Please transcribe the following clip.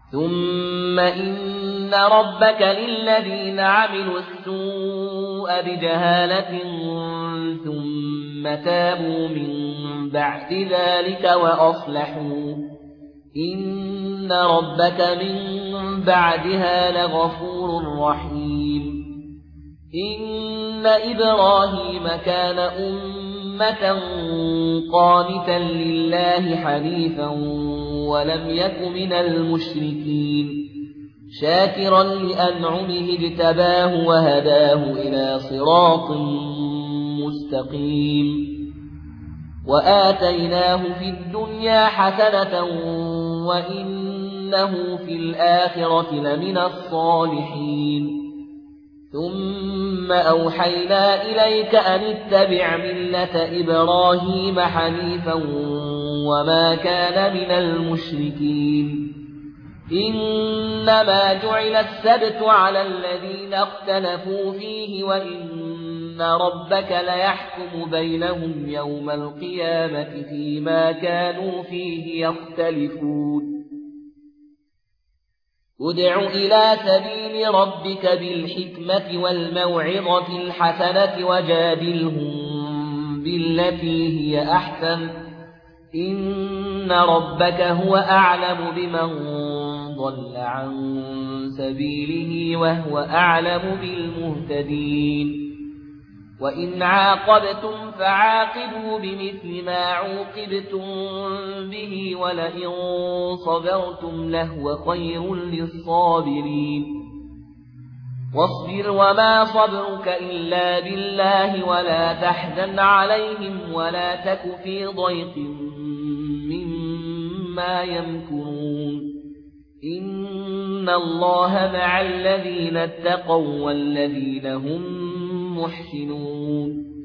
ثم إن ربك للذين عملوا السوء بجهالة ثم تابوا من بعد ذلك وأصلحوا إن ربك من بعدها لغفور رحيم. إن إبراهيم كان أمة قانتا لله حنيفا ولم يك من المشركين شاكرا لأنعمه اجتباه وهداه إلى صراط مستقيم وآتيناه في الدنيا حسنة وإنه في الآخرة لمن الصالحين. ثم أوحينا إليك أن اتبع ملة إبراهيم حنيفا وما كان من المشركين. إنما جعل السبت على الذين اختلفوا فيه وإن ربك ليحكم بينهم يوم القيامة فيما كانوا فيه يختلفون. ادع إلى سبيل ربك بالحكمة والموعظة الحسنة وجادلهم بالتي هي أحسن إن ربك هو أعلم بمن ضل عن سبيله وهو أعلم بالمهتدين. وإن عاقبتم فعاقبوا بمثل ما عوقبتم به ولئن صبرتم لهو خير للصابرين. واصبر وما صبرك إلا بالله ولا تحزن عليهم ولا تك في ضيق مما يمكرون. إن الله مع الذين اتقوا والذين هم محسنون.